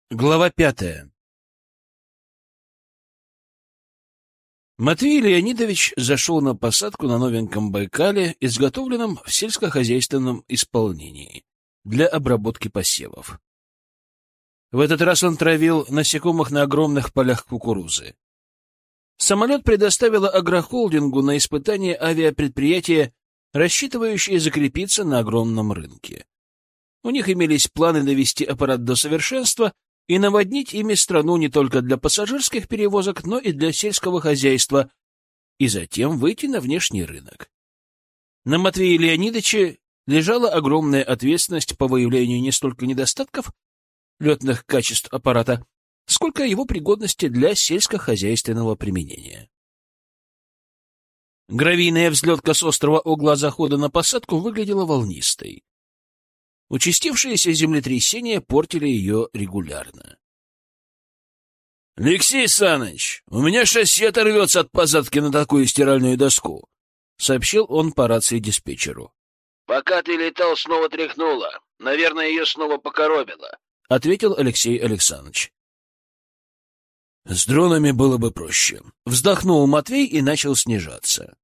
Глава 5. Матвей Леонидович зашел на посадку на новеньком Байкале, изготовленном в сельскохозяйственном исполнении для обработки посевов. В этот раз он травил насекомых на огромных полях кукурузы. Самолет предоставило агрохолдингу на испытание авиапредприятие, рассчитывающее закрепиться на огромном рынке. У них имелись планы довести аппарат до совершенства и наводнить ими страну не только для пассажирских перевозок, но и для сельского хозяйства, и затем выйти на внешний рынок. На Матвее Леонидовиче лежала огромная ответственность по выявлению не столько недостатков летных качеств аппарата, сколько его пригодности для сельскохозяйственного применения. Гравийная взлетка с острова угла захода на посадку выглядела волнистой. Участившиеся землетрясения портили ее регулярно. — Алексей Саныч, у меня шасси оторвется от посадки на такую стиральную доску, — сообщил он по рации диспетчеру. — Пока ты летал, снова тряхнуло. Наверное, ее снова покоробило, — ответил Алексей Александрович. — С дронами было бы проще. Вздохнул Матвей и начал снижаться.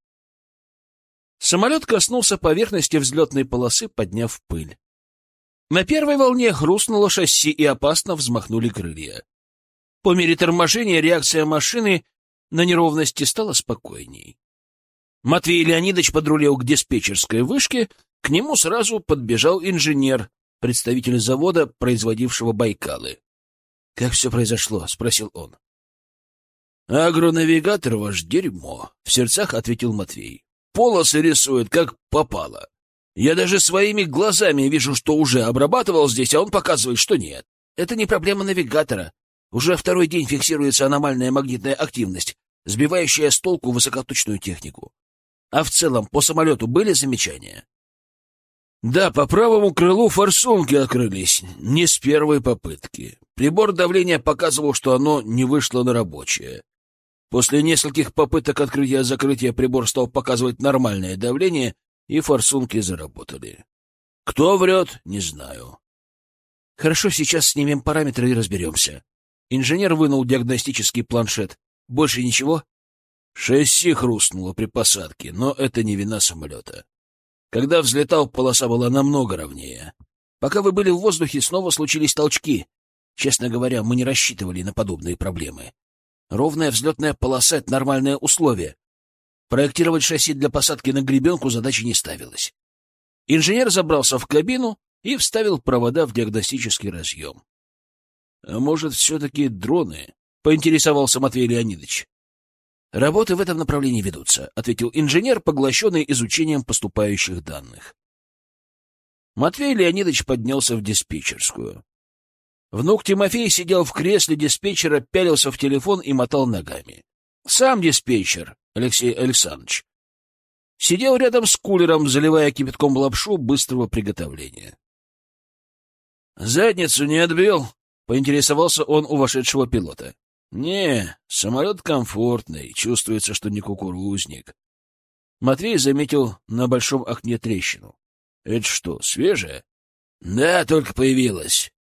Самолет коснулся поверхности взлетной полосы, подняв пыль. На первой волне хрустнуло шасси и опасно взмахнули крылья. По мере торможения реакция машины на неровности стала спокойней. Матвей Леонидович подрулил к диспетчерской вышке, к нему сразу подбежал инженер, представитель завода, производившего Байкалы. — Как все произошло? — спросил он. — Агронавигатор ваш дерьмо, — в сердцах ответил Матвей. — Полосы рисует, как попало. Я даже своими глазами вижу, что уже обрабатывал здесь, а он показывает, что нет. Это не проблема навигатора. Уже второй день фиксируется аномальная магнитная активность, сбивающая с толку высокоточную технику. А в целом по самолету были замечания? Да, по правому крылу форсунки открылись, не с первой попытки. Прибор давления показывал, что оно не вышло на рабочее. После нескольких попыток открытия-закрытия прибор стал показывать нормальное давление, и форсунки заработали. Кто врет, не знаю. Хорошо, сейчас снимем параметры и разберемся. Инженер вынул диагностический планшет. Больше ничего? Шасси хрустнуло при посадке, но это не вина самолета. Когда взлетал, полоса была намного ровнее. Пока вы были в воздухе, снова случились толчки. Честно говоря, мы не рассчитывали на подобные проблемы. Ровная взлетная полоса — это нормальное условие. Проектировать шасси для посадки на гребенку задачи не ставилось. Инженер забрался в кабину и вставил провода в диагностический разъем. — А может, все-таки дроны? — поинтересовался Матвей Леонидович. — Работы в этом направлении ведутся, — ответил инженер, поглощенный изучением поступающих данных. Матвей Леонидович поднялся в диспетчерскую. Внук Тимофей сидел в кресле диспетчера, пялился в телефон и мотал ногами. Сам диспетчер, Алексей Александрович, сидел рядом с кулером, заливая кипятком лапшу быстрого приготовления. — Задницу не отбил? — поинтересовался он у вошедшего пилота. — Не, самолет комфортный, чувствуется, что не кукурузник. Матвей заметил на большом окне трещину. — Это что, свежее? — Да, только появилась.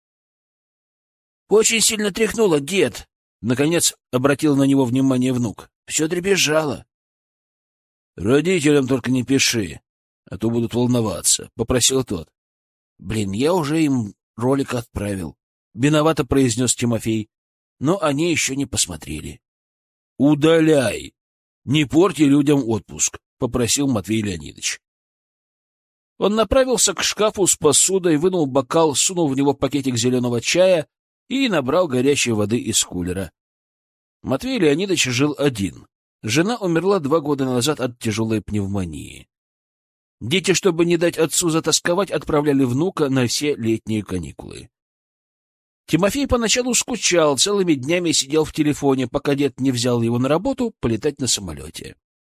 — Очень сильно тряхнуло, дед. Наконец обратил на него внимание внук. Все дребезжало. — Родителям только не пиши, а то будут волноваться, — попросил тот. — Блин, я уже им ролик отправил, — виновато произнес Тимофей, но они еще не посмотрели. — Удаляй! Не порти людям отпуск, — попросил Матвей Леонидович. Он направился к шкафу с посудой, вынул бокал, сунул в него пакетик зеленого чая и набрал горячей воды из кулера. Матвей Леонидович жил один. Жена умерла 2 года назад от тяжелой пневмонии. Дети, чтобы не дать отцу затасковать, отправляли внука на все летние каникулы. Тимофей поначалу скучал, целыми днями сидел в телефоне, пока дед не взял его на работу полетать на самолете.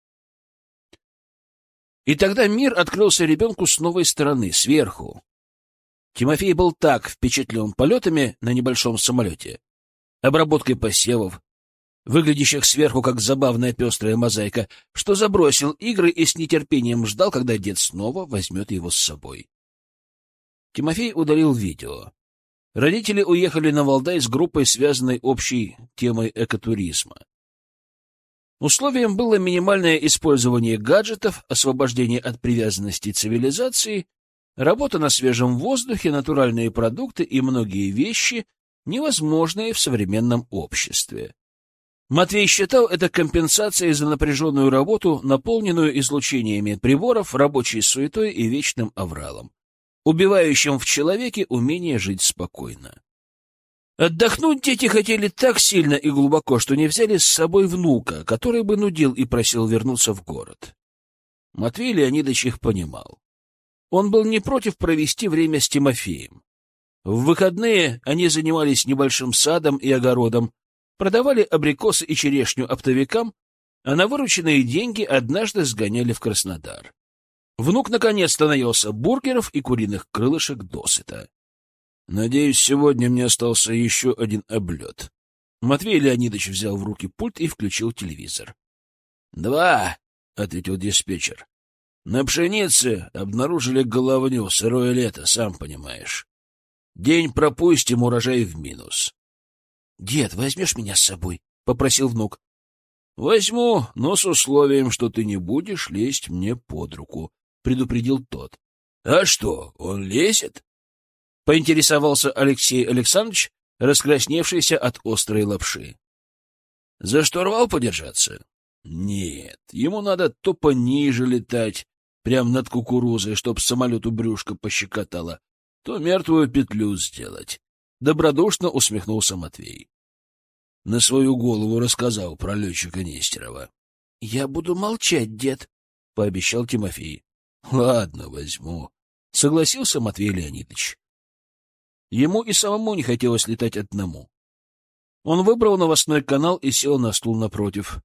И тогда мир открылся ребенку с новой стороны, сверху. Тимофей был так впечатлен полетами на небольшом самолете, обработкой посевов, выглядящих сверху как забавная пестрая мозаика, что забросил игры и с нетерпением ждал, когда дед снова возьмет его с собой. Тимофей удалил видео. Родители уехали на Валдай с группой, связанной общей темой экотуризма. Условием было минимальное использование гаджетов, освобождение от привязанности цивилизации, работа на свежем воздухе, натуральные продукты и многие вещи, невозможные в современном обществе. Матвей считал это компенсацией за напряженную работу, наполненную излучениями приборов, рабочей суетой и вечным авралом, убивающим в человеке умение жить спокойно. Отдохнуть дети хотели так сильно и глубоко, что не взяли с собой внука, который бы нудил и просил вернуться в город. Матвей Леонидович их понимал. Он был не против провести время с Тимофеем. В выходные они занимались небольшим садом и огородом, продавали абрикосы и черешню оптовикам, а на вырученные деньги однажды сгоняли в Краснодар. Внук наконец-то наелся бургеров и куриных крылышек досыта. «Надеюсь, сегодня мне остался еще один облет». Матвей Леонидович взял в руки пульт и включил телевизор. «2», — ответил диспетчер. «На пшенице обнаружили головню, сырое лето, сам понимаешь. День пропустим, урожай в минус». «Дед, возьмешь меня с собой?» — попросил внук. «Возьму, но с условием, что ты не будешь лезть мне под руку», — предупредил тот. «А что, он лезет?» — поинтересовался Алексей Александрович, раскрасневшийся от острой лапши. «За штурвал подержаться? Нет, ему надо то пониже летать, прямо над кукурузой, чтоб самолету брюшко пощекотало, то мертвую петлю сделать». Добродушно усмехнулся Матвей. На свою голову рассказал про летчика Нестерова. — Я буду молчать, дед, — пообещал Тимофей. — Ладно, возьму, — согласился Матвей Леонидович. Ему и самому не хотелось летать одному. Он выбрал новостной канал и сел на стул напротив.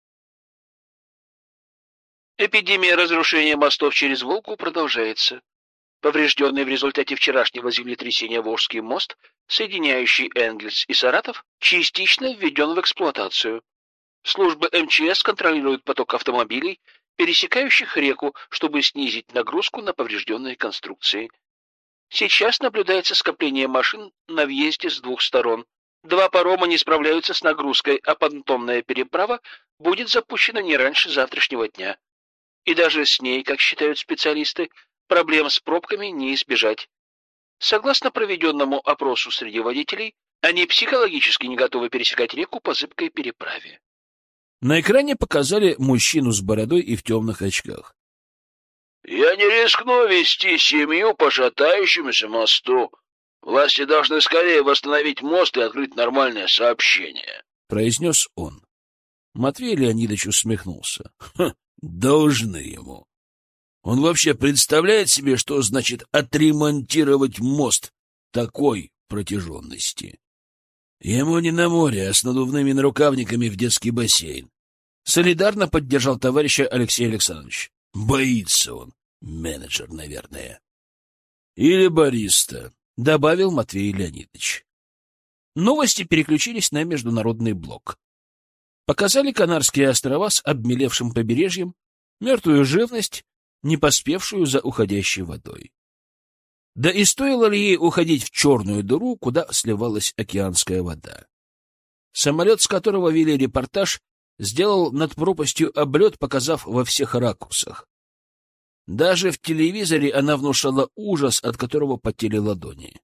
Эпидемия разрушения мостов через Волгу продолжается. Поврежденный в результате вчерашнего землетрясения Волжский мост, соединяющий Энгельс и Саратов, частично введен в эксплуатацию. Службы МЧС контролируют поток автомобилей, пересекающих реку, чтобы снизить нагрузку на поврежденные конструкции. Сейчас наблюдается скопление машин на въезде с двух сторон. 2 парома не справляются с нагрузкой, а понтонная переправа будет запущена не раньше завтрашнего дня. И даже с ней, как считают специалисты, проблем с пробками не избежать. Согласно проведенному опросу среди водителей, они психологически не готовы пересекать реку по зыбкой переправе. На экране показали мужчину с бородой и в темных очках. «Я не рискну вести семью по шатающемуся мосту. Власти должны скорее восстановить мост и открыть нормальное сообщение», — произнес он. Матвей Леонидович усмехнулся. «Должны ему. Он вообще представляет себе, что значит отремонтировать мост такой протяженности? Ему не на море, а с надувными нарукавниками в детский бассейн». Солидарно поддержал товарища Алексей Александрович. «Боится он, менеджер, наверное». «Или бариста», — добавил Матвей Леонидович. Новости переключились на международный блок. Показали Канарские острова с обмелевшим побережьем, мертвую живность, не поспевшую за уходящей водой. Да и стоило ли ей уходить в черную дыру, куда сливалась океанская вода? Самолет, с которого вели репортаж, сделал над пропастью облет, показав во всех ракурсах. Даже в телевизоре она внушала ужас, от которого потели ладони.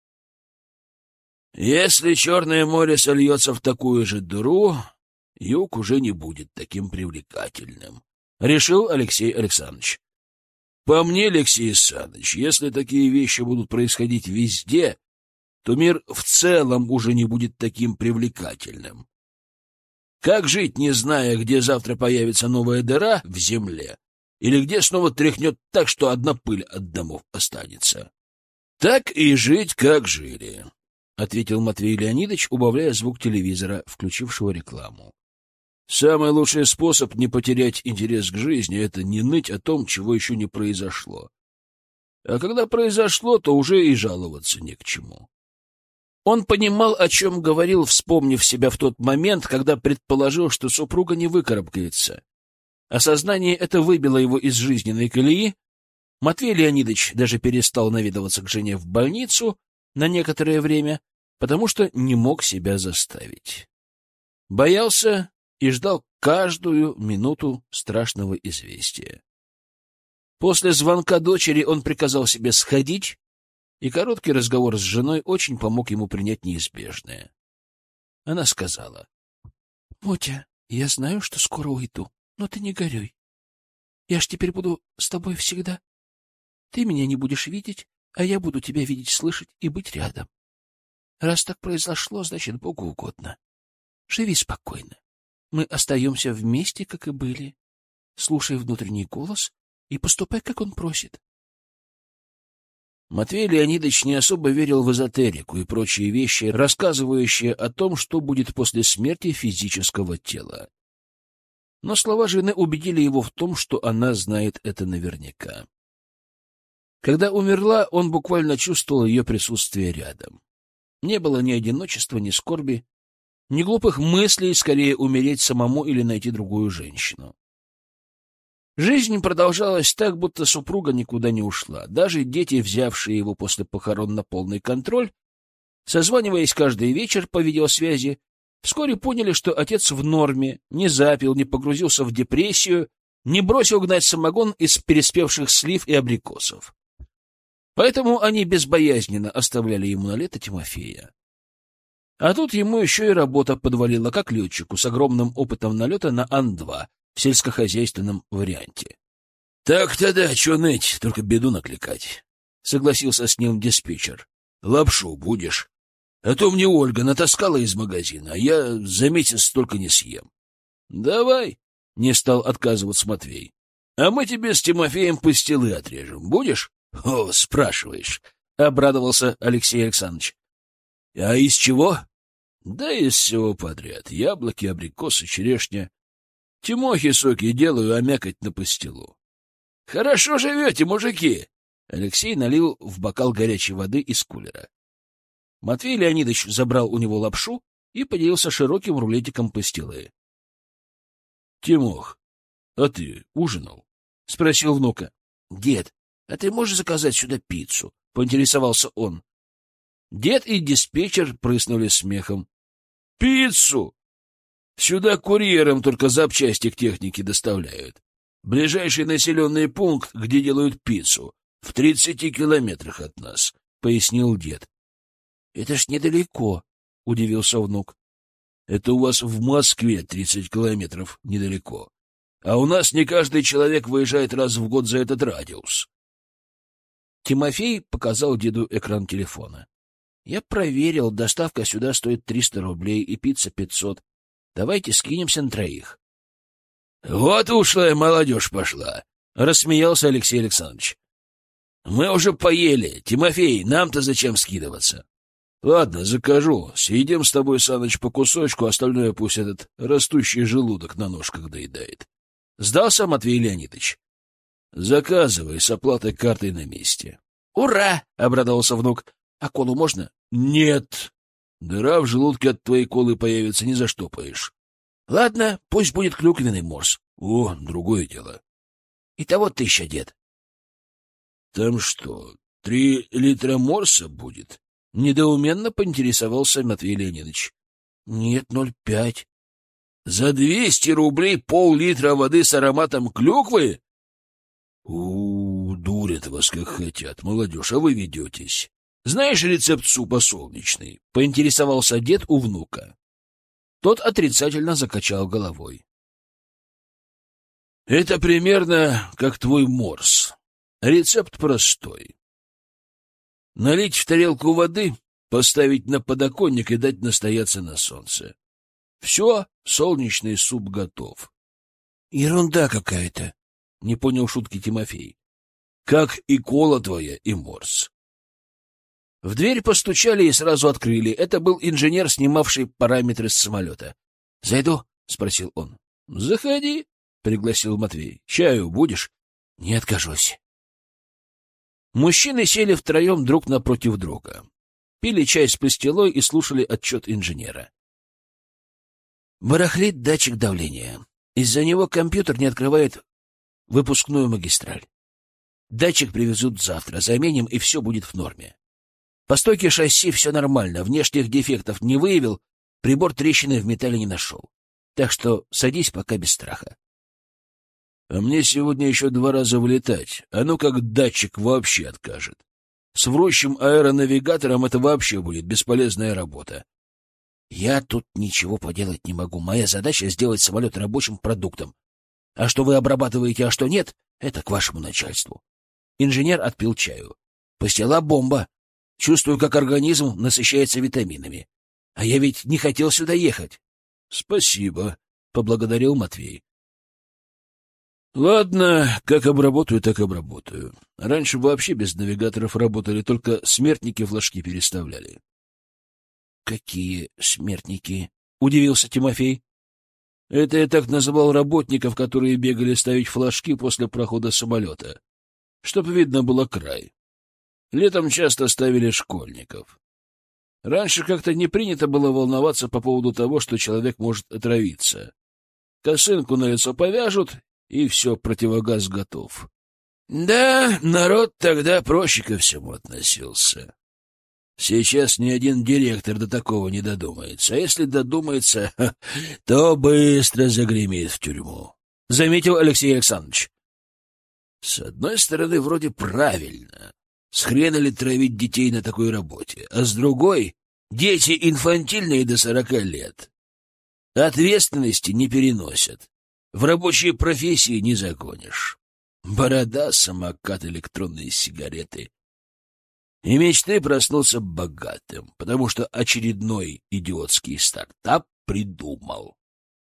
Если Черное море сольется в такую же дыру, юг уже не будет таким привлекательным, — решил Алексей Александрович. По мне, Алексей Александрович, если такие вещи будут происходить везде, то мир в целом уже не будет таким привлекательным. Как жить, не зная, где завтра появится новая дыра в земле, или где снова тряхнет так, что одна пыль от домов останется? — Так и жить, как жили, — ответил Матвей Леонидович, убавляя звук телевизора, включившего рекламу. Самый лучший способ не потерять интерес к жизни — это не ныть о том, чего еще не произошло. А когда произошло, то уже и жаловаться не к чему. Он понимал, о чем говорил, вспомнив себя в тот момент, когда предположил, что супруга не выкарабкается. Осознание это выбило его из жизненной колеи. Матвей Леонидович даже перестал наведываться к жене в больницу, на некоторое время, потому что не мог себя заставить. Боялся и ждал каждую минуту страшного известия. После звонка дочери он приказал себе сходить, и короткий разговор с женой очень помог ему принять неизбежное. Она сказала: «Мотя, я знаю, что скоро уйду, но ты не горюй. Я ж теперь буду с тобой всегда. Ты меня не будешь видеть, а я буду тебя видеть, слышать и быть рядом. Раз так произошло, значит, Богу угодно. Живи спокойно. Мы остаемся вместе, как и были. Слушай внутренний голос и поступай, как он просит». Матвей Леонидович не особо верил в эзотерику и прочие вещи, рассказывающие о том, что будет после смерти физического тела. Но слова жены убедили его в том, что она знает это наверняка. Когда умерла, он буквально чувствовал ее присутствие рядом. Не было ни одиночества, ни скорби, ни глупых мыслей скорее умереть самому или найти другую женщину. Жизнь продолжалась так, будто супруга никуда не ушла. Даже дети, взявшие его после похорон на полный контроль, созваниваясь каждый вечер по видеосвязи, вскоре поняли, что отец в норме, не запил, не погрузился в депрессию, не бросил гнать самогон из переспевших слив и абрикосов. Поэтому они безбоязненно оставляли ему на лето Тимофея. А тут ему еще и работа подвалила, как летчику с огромным опытом налета на Ан-2 в сельскохозяйственном варианте. — Так-то да, чё ныть, только беду накликать, — согласился с ним диспетчер. — Лапшу будешь? А то мне Ольга натаскала из магазина, а я за месяц столько не съем. — Давай, — не стал отказываться Матвей. — А мы тебе с Тимофеем пастилы отрежем. Будешь? — О, спрашиваешь, — обрадовался Алексей Александрович. — А из чего? — Да из всего подряд. Яблоки, абрикосы, черешня. Тимохе соки делаю, а мякоть на пастилу. — Хорошо живете, мужики! Алексей налил в бокал горячей воды из кулера. Матвей Леонидович забрал у него лапшу и поделился широким рулетиком пастилы. — Тимох, а ты ужинал? — спросил внука. — Дед, а ты можешь заказать сюда пиццу? — поинтересовался он. Дед и диспетчер прыснули смехом. — Пиццу! Сюда курьером только запчасти к технике доставляют. Ближайший населенный пункт, где делают пиццу, в 30 километрах от нас, — пояснил дед. — Это ж недалеко, — удивился внук. — Это у вас в Москве 30 километров недалеко. А у нас не каждый человек выезжает раз в год за этот радиус. Тимофей показал деду экран телефона. — Я проверил, доставка сюда стоит 300 рублей и пицца 500. Давайте скинемся на троих. — Вот ушлая молодежь пошла, — рассмеялся Алексей Александрович. — Мы уже поели. Тимофей, нам-то зачем скидываться? — Ладно, закажу. Съедим с тобой, Саныч, по кусочку, остальное пусть этот растущий желудок на ножках доедает. Сдался Матвей Леонидович. — Заказывай, с оплатой картой на месте. — Ура! — обрадовался внук. — А колу можно? — Нет. Дыра в желудке от твоей колы появится, не заштопаешь. — Ладно, пусть будет клюквенный морс. — О, другое дело. — Итого 1000, дед. — Там что, 3 литра морса будет? — недоуменно поинтересовался Матвей Леонидович. — Нет, 0,5. — За 200 рублей пол-литра воды с ароматом клюквы? — дурят вас как хотят, молодежь, а вы ведетесь. Знаешь рецепт супа солнечный? — поинтересовался дед у внука. Тот отрицательно закачал головой. — Это примерно как твой морс. Рецепт простой. Налить в тарелку воды, поставить на подоконник и дать настояться на солнце. Все, солнечный суп готов. — Ерунда какая-то, — не понял шутки Тимофей. — Как и кола твоя, и морс. В дверь постучали и сразу открыли. Это был инженер, снимавший параметры с самолета. — Зайду? — спросил он. — Заходи, — пригласил Матвей. — Чаю будешь? — Не откажусь. Мужчины сели втроем друг напротив друга. Пили чай с пастилой и слушали отчет инженера. Барахлит датчик давления. Из-за него компьютер не открывает выпускную магистраль. Датчик привезут завтра, заменим, и все будет в норме. По стойке шасси все нормально, внешних дефектов не выявил, прибор трещины в металле не нашел. Так что садись пока без страха. А мне сегодня еще 2 раза вылетать, а ну как датчик вообще откажет. С врущим аэронавигатором это вообще будет бесполезная работа. Я тут ничего поделать не могу. Моя задача — сделать самолет рабочим продуктом. А что вы обрабатываете, а что нет — это к вашему начальству. Инженер отпил чаю. Постела бомба. Чувствую, как организм насыщается витаминами. А я ведь не хотел сюда ехать. — Спасибо, — поблагодарил Матвей. — Ладно, как обработаю, так обработаю. Раньше вообще без навигаторов работали, только смертники флажки переставляли. — Какие смертники? — удивился Тимофей. — Это я так называл работников, которые бегали ставить флажки после прохода самолета, чтоб видно было край. Летом часто ставили школьников. Раньше как-то не принято было волноваться по поводу того, что человек может отравиться. Косынку на лицо повяжут, и все, противогаз готов. Да, народ тогда проще ко всему относился. Сейчас ни один директор до такого не додумается. А если додумается, то быстро загремит в тюрьму. Заметил Алексей Александрович. С одной стороны, вроде правильно. С хрена ли травить детей на такой работе? А с другой, дети инфантильные до 40 лет. Ответственности не переносят. В рабочие профессии не загонишь. Борода, самокат, электронные сигареты. И мечты проснуться богатым, потому что очередной идиотский стартап придумал.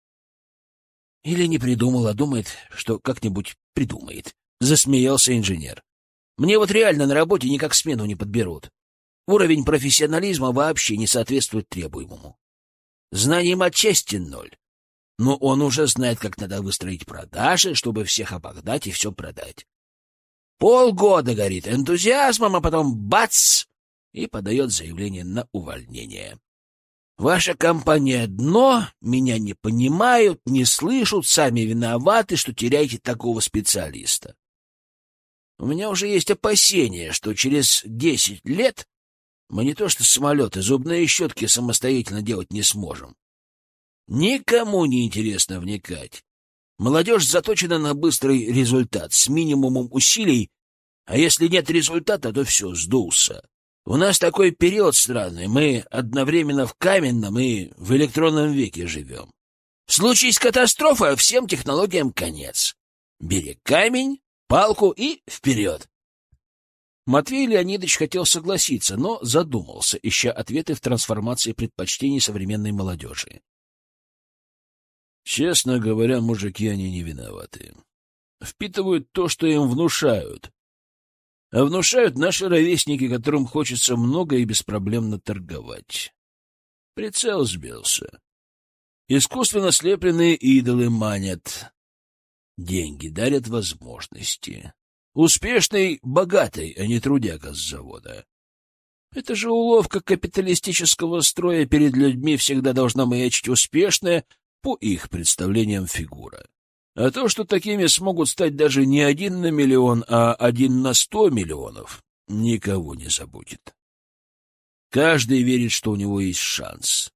Или не придумал, а думает, что как-нибудь придумает. Засмеялся инженер. Мне вот реально на работе никак смену не подберут. Уровень профессионализма вообще не соответствует требуемому. Знанием отчасти 0. Но он уже знает, как надо выстроить продажи, чтобы всех обогнать и все продать. Полгода горит энтузиазмом, а потом бац! И подает заявление на увольнение. Ваша компания — дно, меня не понимают, не слышат, сами виноваты, что теряете такого специалиста. У меня уже есть опасения, что через 10 лет мы не то что самолеты, зубные щетки самостоятельно делать не сможем. Никому не интересно вникать. Молодежь заточена на быстрый результат, с минимумом усилий, а если нет результата, то все, сдулся. У нас такой период странный, мы одновременно в каменном и в электронном веке живем. Случись катастрофа, всем технологиям конец. Бери камень, палку и вперед. Матвей Леонидович хотел согласиться, но задумался, ища ответы в трансформации предпочтений современной молодежи. Честно говоря, мужики, они не виноваты. Впитывают то, что им внушают. А внушают наши ровесники, которым хочется много и беспроблемно торговать. Прицел сбился. Искусственно слепленные идолы манят. Деньги дарят возможности. Успешный — богатый, а не трудяга с завода. Это же уловка капиталистического строя. Перед людьми всегда должна маячить успешная, по их представлениям, фигура. А то, что такими смогут стать даже не 1 на миллион, а 1 на 100 миллионов, никого не забудет. Каждый верит, что у него есть шанс.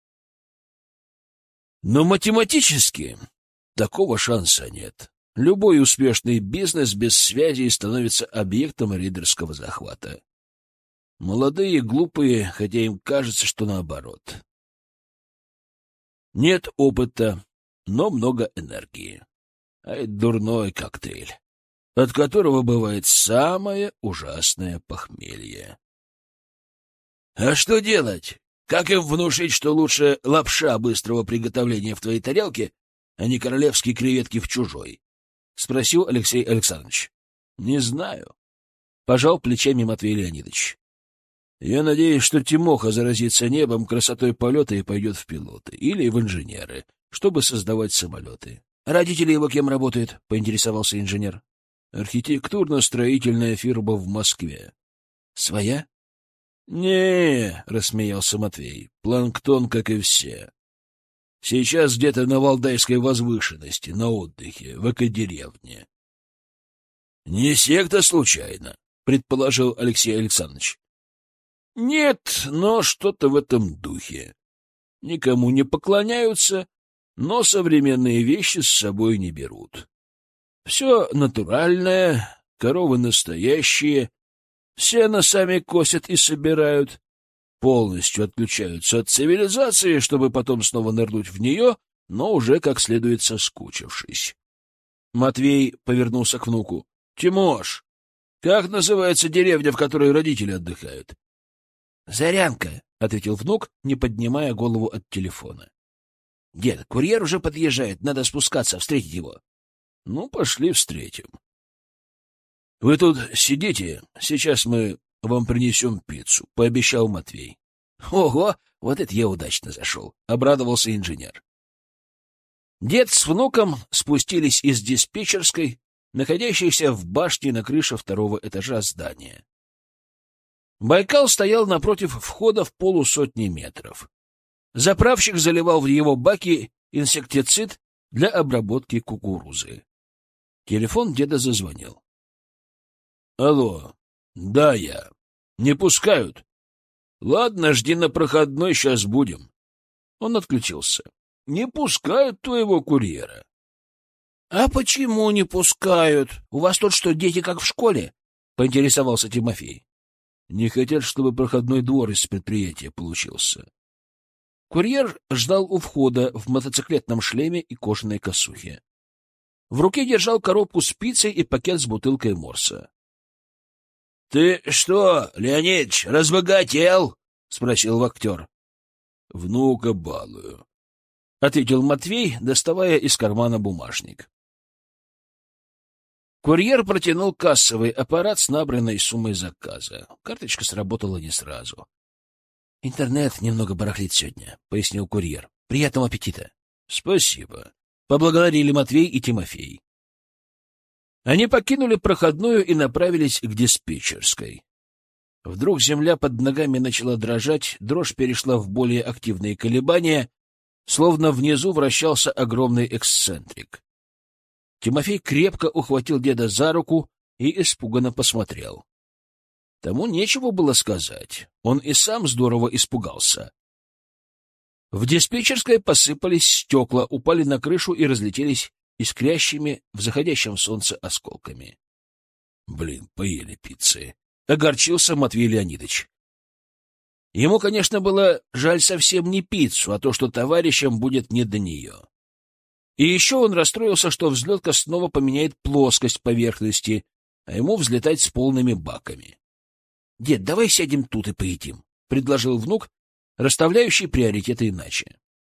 Но математически такого шанса нет. Любой успешный бизнес без связей становится объектом рейдерского захвата. Молодые и глупые, хотя им кажется, что наоборот. Нет опыта, но много энергии. А это дурной коктейль, от которого бывает самое ужасное похмелье. А что делать? Как им внушить, что лучше лапша быстрого приготовления в твоей тарелке, а не королевские креветки в чужой? — спросил Алексей Александрович. — Не знаю. Пожал плечами Матвей Леонидович. Я надеюсь, что Тимоха заразится небом, красотой полета и пойдет в пилоты или в инженеры, чтобы создавать самолеты. — Родители его кем работают? — поинтересовался инженер. — Архитектурно-строительная фирма в Москве. — Своя? — Не, — рассмеялся Матвей, — планктон, как и все. Сейчас где-то на Валдайской возвышенности, на отдыхе, в экодеревне. — Не секта случайно, — предположил Алексей Александрович. Нет, но что-то в этом духе. Никому не поклоняются, но современные вещи с собой не берут. Все натуральное, коровы настоящие, сено сами косят и собирают, полностью отключаются от цивилизации, чтобы потом снова нырнуть в нее, но уже как следует соскучившись. Матвей повернулся к внуку. — Тимош, как называется деревня, в которой родители отдыхают? — Зарянка, — ответил внук, не поднимая голову от телефона. — Дед, курьер уже подъезжает, надо спускаться, встретить его. — Ну, пошли встретим. — Вы тут сидите, сейчас мы вам принесем пиццу, — пообещал Матвей. — Ого, вот это я удачно зашел, — обрадовался инженер. Дед с внуком спустились из диспетчерской, находящейся в башне на крыше второго этажа здания. Байкал стоял напротив входа в 100 метров. Заправщик заливал в его баки инсектицид для обработки кукурузы. Телефон деда зазвонил. — Алло, да я. Не пускают? — Ладно, жди на проходной, сейчас будем. Он отключился. — Не пускают твоего курьера. — А почему не пускают? У вас тут что, дети как в школе? — поинтересовался Тимофей. — Не хотят, чтобы проходной двор из предприятия получился. Курьер ждал у входа в мотоциклетном шлеме и кожаной косухе. В руке держал коробку с пиццей и пакет с бутылкой морса. — Ты что, Леонидыч, разбогател? — спросил вахтер. — Внука балую, — ответил Матвей, доставая из кармана бумажник. Курьер протянул кассовый аппарат с набранной суммой заказа. Карточка сработала не сразу. — Интернет немного барахлит сегодня, — пояснил курьер. — Приятного аппетита. — Спасибо. Поблагодарили Матвей и Тимофей. Они покинули проходную и направились к диспетчерской. Вдруг земля под ногами начала дрожать, дрожь перешла в более активные колебания, словно внизу вращался огромный эксцентрик. Тимофей крепко ухватил деда за руку и испуганно посмотрел. Тому нечего было сказать, он и сам здорово испугался. В диспетчерской посыпались стекла, упали на крышу и разлетелись искрящими в заходящем солнце осколками. — Блин, поели пиццы. — огорчился Матвей Леонидович. Ему, конечно, было жаль совсем не пиццу, а то, что товарищам будет не до нее. И еще он расстроился, что взлетка снова поменяет плоскость поверхности, а ему взлетать с полными баками. — Дед, давай сядем тут и поедим, — предложил внук, расставляющий приоритеты иначе.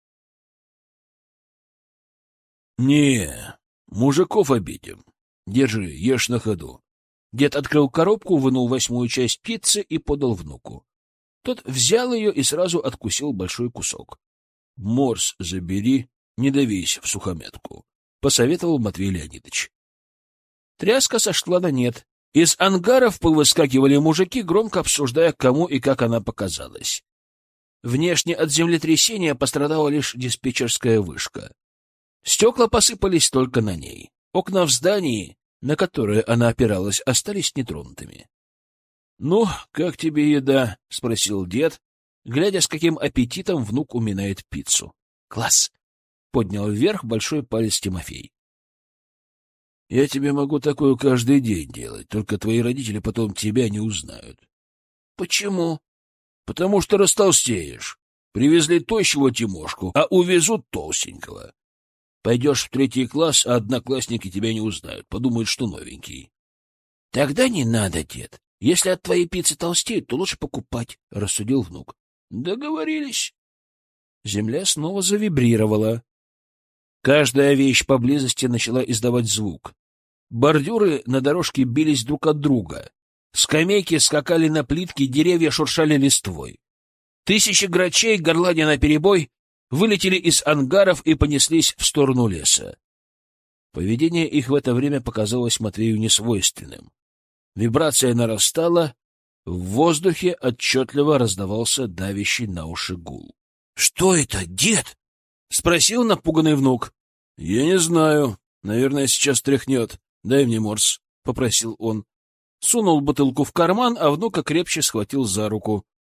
— Не, мужиков обидим. Держи, ешь на ходу. Дед открыл коробку, вынул 8-ю часть пиццы и подал внуку. Тот взял ее и сразу откусил большой кусок. — Морс забери, не давись в сухомятку, — посоветовал Матвей Леонидович. Тряска сошла на нет. Из ангаров повыскакивали мужики, громко обсуждая, кому и как она показалась. Внешне от землетрясения пострадала лишь диспетчерская вышка. Стекла посыпались только на ней. Окна в здании, на которое она опиралась, остались нетронутыми. — Ну, как тебе еда? — спросил дед, глядя, с каким аппетитом внук уминает пиццу. — Класс! — поднял вверх большой палец Тимофей. — Я тебе могу такое каждый день делать, только твои родители потом тебя не узнают. — Почему? — Потому что растолстеешь. Привезли тощего Тимошку, а увезут толстенького. Пойдешь в 3 класс, а одноклассники тебя не узнают, подумают, что новенький. — Тогда не надо, дед. Если от твоей пиццы толстеют, то лучше покупать, — рассудил внук. — Договорились. Земля снова завибрировала. Каждая вещь поблизости начала издавать звук. Бордюры на дорожке бились друг от друга. Скамейки скакали на плитке, деревья шуршали листвой. Тысячи грачей, горланя наперебой, вылетели из ангаров и понеслись в сторону леса. Поведение их в это время показалось Матвею несвойственным. Вибрация нарастала, в воздухе отчетливо раздавался давящий на уши гул. — Что это, дед? — спросил напуганный внук. — Я не знаю. Наверное, сейчас тряхнет. Дай мне морс, — попросил он. Сунул бутылку в карман, а внука крепче схватил за руку.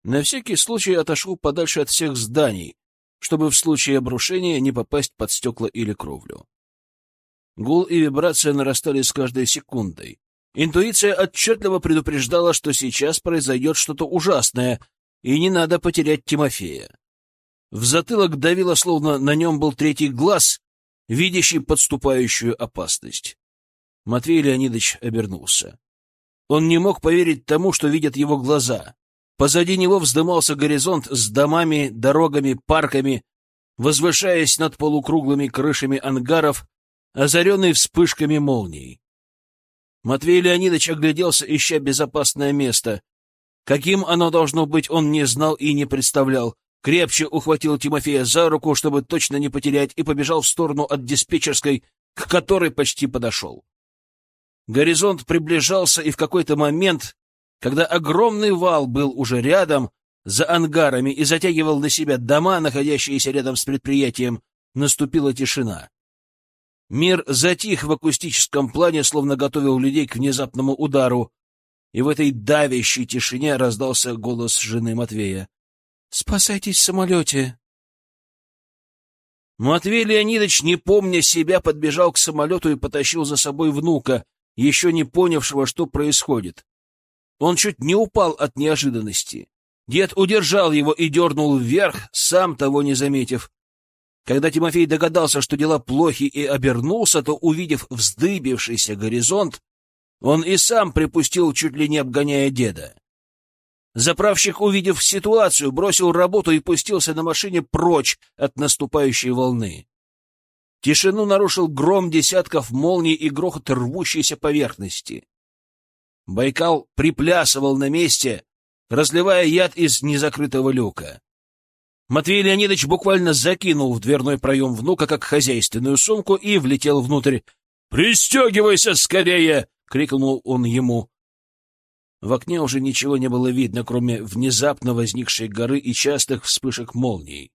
На всякий случай отошел подальше от всех зданий, чтобы в случае обрушения не попасть под стекла или кровлю. Гул и вибрация нарастали с каждой секундой. Интуиция отчетливо предупреждала, что сейчас произойдет что-то ужасное, и не надо потерять Тимофея. В затылок давило, словно на нем был третий глаз, видящий подступающую опасность. Матвей Леонидович обернулся. Он не мог поверить тому, что видят его глаза. Позади него вздымался горизонт с домами, дорогами, парками, возвышаясь над полукруглыми крышами ангаров, озаренный вспышками молний. Матвей Леонидович огляделся, ища безопасное место. Каким оно должно быть, он не знал и не представлял. Крепче ухватил Тимофея за руку, чтобы точно не потерять, и побежал в сторону от диспетчерской, к которой почти подошел. Горизонт приближался, и в какой-то момент, когда огромный вал был уже рядом, за ангарами, и затягивал на себя дома, находящиеся рядом с предприятием, наступила тишина. Мир затих в акустическом плане, словно готовил людей к внезапному удару, и в этой давящей тишине раздался голос жены Матвея. «Спасайтесь в самолете!» Матвей Леонидович, не помня себя, подбежал к самолету и потащил за собой внука, еще не понявшего, что происходит. Он чуть не упал от неожиданности. Дед удержал его и дернул вверх, сам того не заметив. Когда Тимофей догадался, что дела плохи, и обернулся, то, увидев вздыбившийся горизонт, он и сам припустил, чуть ли не обгоняя деда. Заправщик, увидев ситуацию, бросил работу и пустился на машине прочь от наступающей волны. Тишину нарушил гром десятков молний и грохот рвущейся поверхности. Байкал приплясывал на месте, разливая яд из незакрытого люка. Матвей Леонидович буквально закинул в дверной проем внука, как хозяйственную сумку, и влетел внутрь. «Пристегивайся скорее!» — крикнул он ему. В окне уже ничего не было видно, кроме внезапно возникшей горы и частых вспышек молний.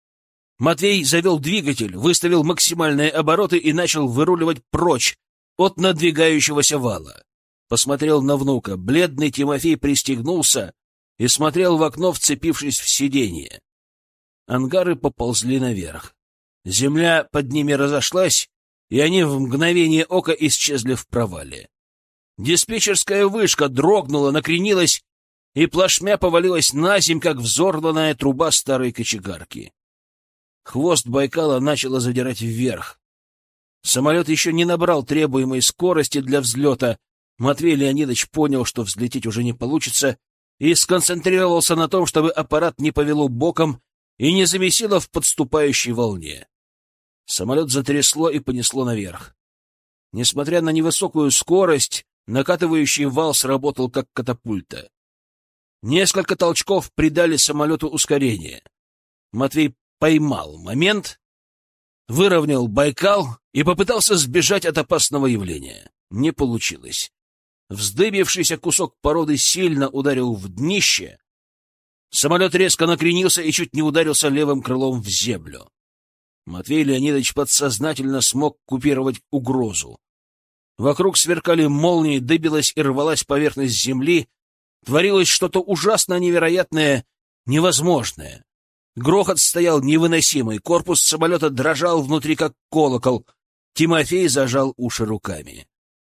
Матвей завел двигатель, выставил максимальные обороты и начал выруливать прочь от надвигающегося вала. Посмотрел на внука. Бледный Тимофей пристегнулся и смотрел в окно, вцепившись в сиденье. Ангары поползли наверх. Земля под ними разошлась, и они в мгновение ока исчезли в провале. Диспетчерская вышка дрогнула, накренилась и плашмя повалилась наземь, как взорванная труба старой кочегарки. Хвост Байкала начало задирать вверх. Самолет еще не набрал требуемой скорости для взлета. Матвей Леонидович понял, что взлететь уже не получится, и сконцентрировался на том, чтобы аппарат не повело боком и не замесило в подступающей волне. Самолет затрясло и понесло наверх. Несмотря на невысокую скорость, накатывающий вал сработал как катапульта. Несколько толчков придали самолету ускорение. Матвей поймал момент, выровнял Байкал и попытался сбежать от опасного явления. Не получилось. Вздыбившийся кусок породы сильно ударил в днище. Самолет резко накренился и чуть не ударился левым крылом в землю. Матвей Леонидович подсознательно смог купировать угрозу. Вокруг сверкали молнии, дыбилась и рвалась поверхность земли. Творилось что-то ужасно невероятное, невозможное. Грохот стоял невыносимый, корпус самолета дрожал внутри, как колокол. Тимофей зажал уши руками.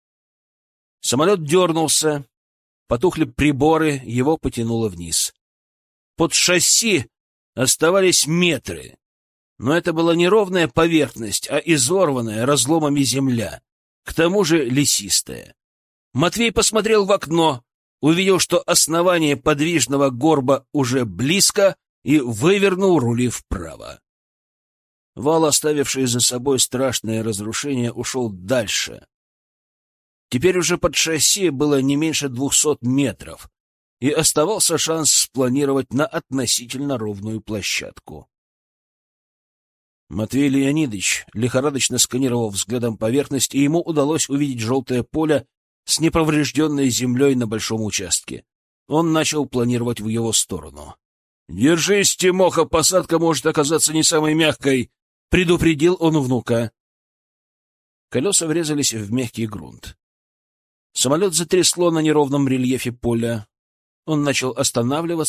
Самолет дернулся, потухли приборы, его потянуло вниз. Под шасси оставались метры, но это была не ровная поверхность, а изорванная разломами земля, к тому же лесистая. Матвей посмотрел в окно, увидел, что основание подвижного горба уже близко, и вывернул рули вправо. Вал, оставивший за собой страшное разрушение, ушел дальше. Теперь уже под шасси было не меньше 200 метров, и оставался шанс спланировать на относительно ровную площадку. Матвей Леонидович лихорадочно сканировал взглядом поверхность, и ему удалось увидеть желтое поле с неповрежденной землей на большом участке. Он начал планировать в его сторону. «Держись, Тимоха, посадка может оказаться не самой мягкой», — предупредил он внука. Колеса врезались в мягкий грунт. Самолет затрясло на неровном рельефе поля. Он начал останавливаться,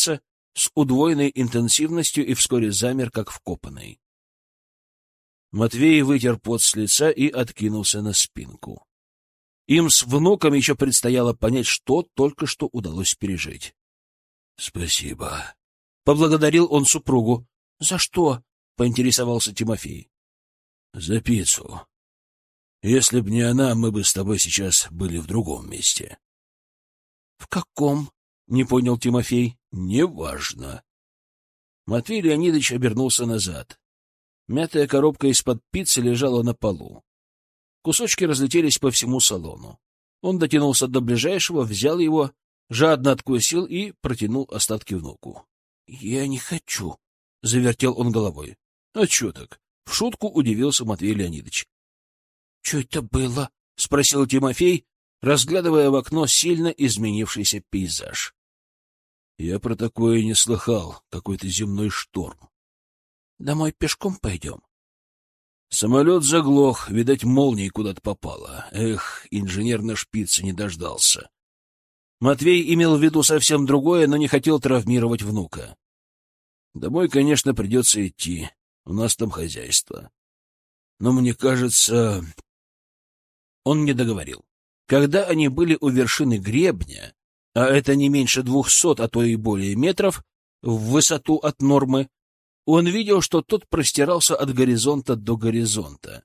с удвоенной интенсивностью и вскоре замер, как вкопанный. Матвей вытер пот с лица и откинулся на спинку. Им с внуком еще предстояло понять, что только что удалось пережить. — Спасибо. — поблагодарил он супругу. — За что? — поинтересовался Тимофей. — За пиццу. Если б не она, мы бы с тобой сейчас были в другом месте. — В каком? — не понял Тимофей. — Неважно. Матвей Леонидович обернулся назад. Мятая коробка из-под пиццы лежала на полу. Кусочки разлетелись по всему салону. Он дотянулся до ближайшего, взял его, жадно откусил и протянул остатки внуку. — Я не хочу, — завертел он головой. — А чё так? — в шутку удивился Матвей Леонидович. — Чё это было? — спросил Тимофей, разглядывая в окно сильно изменившийся пейзаж. — Я про такое не слыхал, какой-то земной шторм. — Домой пешком пойдем? Самолет заглох, видать, молнией куда-то попала. Эх, инженер на шпице не дождался. Матвей имел в виду совсем другое, но не хотел травмировать внука. Домой, конечно, придется идти, у нас там хозяйство. Но мне кажется... Он не договорил. Когда они были у вершины гребня, а это не меньше 200, а то и более метров, в высоту от нормы, он видел, что тот простирался от горизонта до горизонта.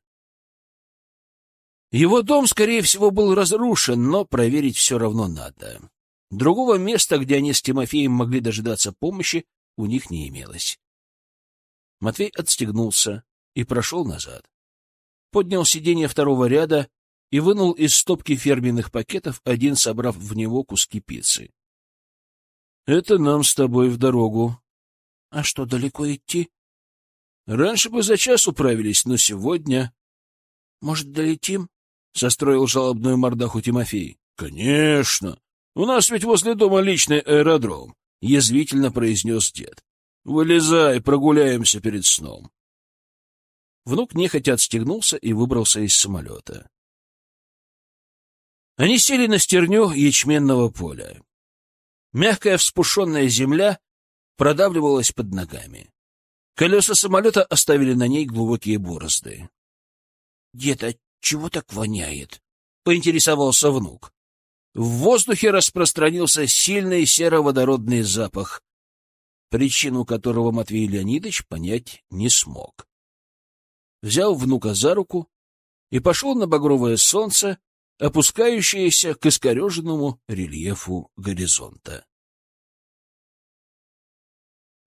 Его дом, скорее всего, был разрушен, но проверить все равно надо. Другого места, где они с Тимофеем могли дожидаться помощи, у них не имелось. Матвей отстегнулся и прошел назад. Поднял сиденье второго ряда и вынул из стопки фирменных пакетов один, собрав в него куски пиццы. — Это нам с тобой в дорогу. — А что, далеко идти? — Раньше бы за час управились, но сегодня... — Может, долетим? — состроил жалобную мордаху Тимофей. — Конечно! У нас ведь возле дома личный аэродром, — язвительно произнес дед. — Вылезай, прогуляемся перед сном. Внук нехотя отстегнулся и выбрался из самолета. Они сели на стерню ячменного поля. Мягкая вспушенная земля продавливалась под ногами. Колеса самолета оставили на ней глубокие борозды. — Дед, а чего так воняет? — поинтересовался внук. В воздухе распространился сильный сероводородный запах, причину которого Матвей Леонидович понять не смог. Взял внука за руку и пошел на багровое солнце, опускающееся к искореженному рельефу горизонта.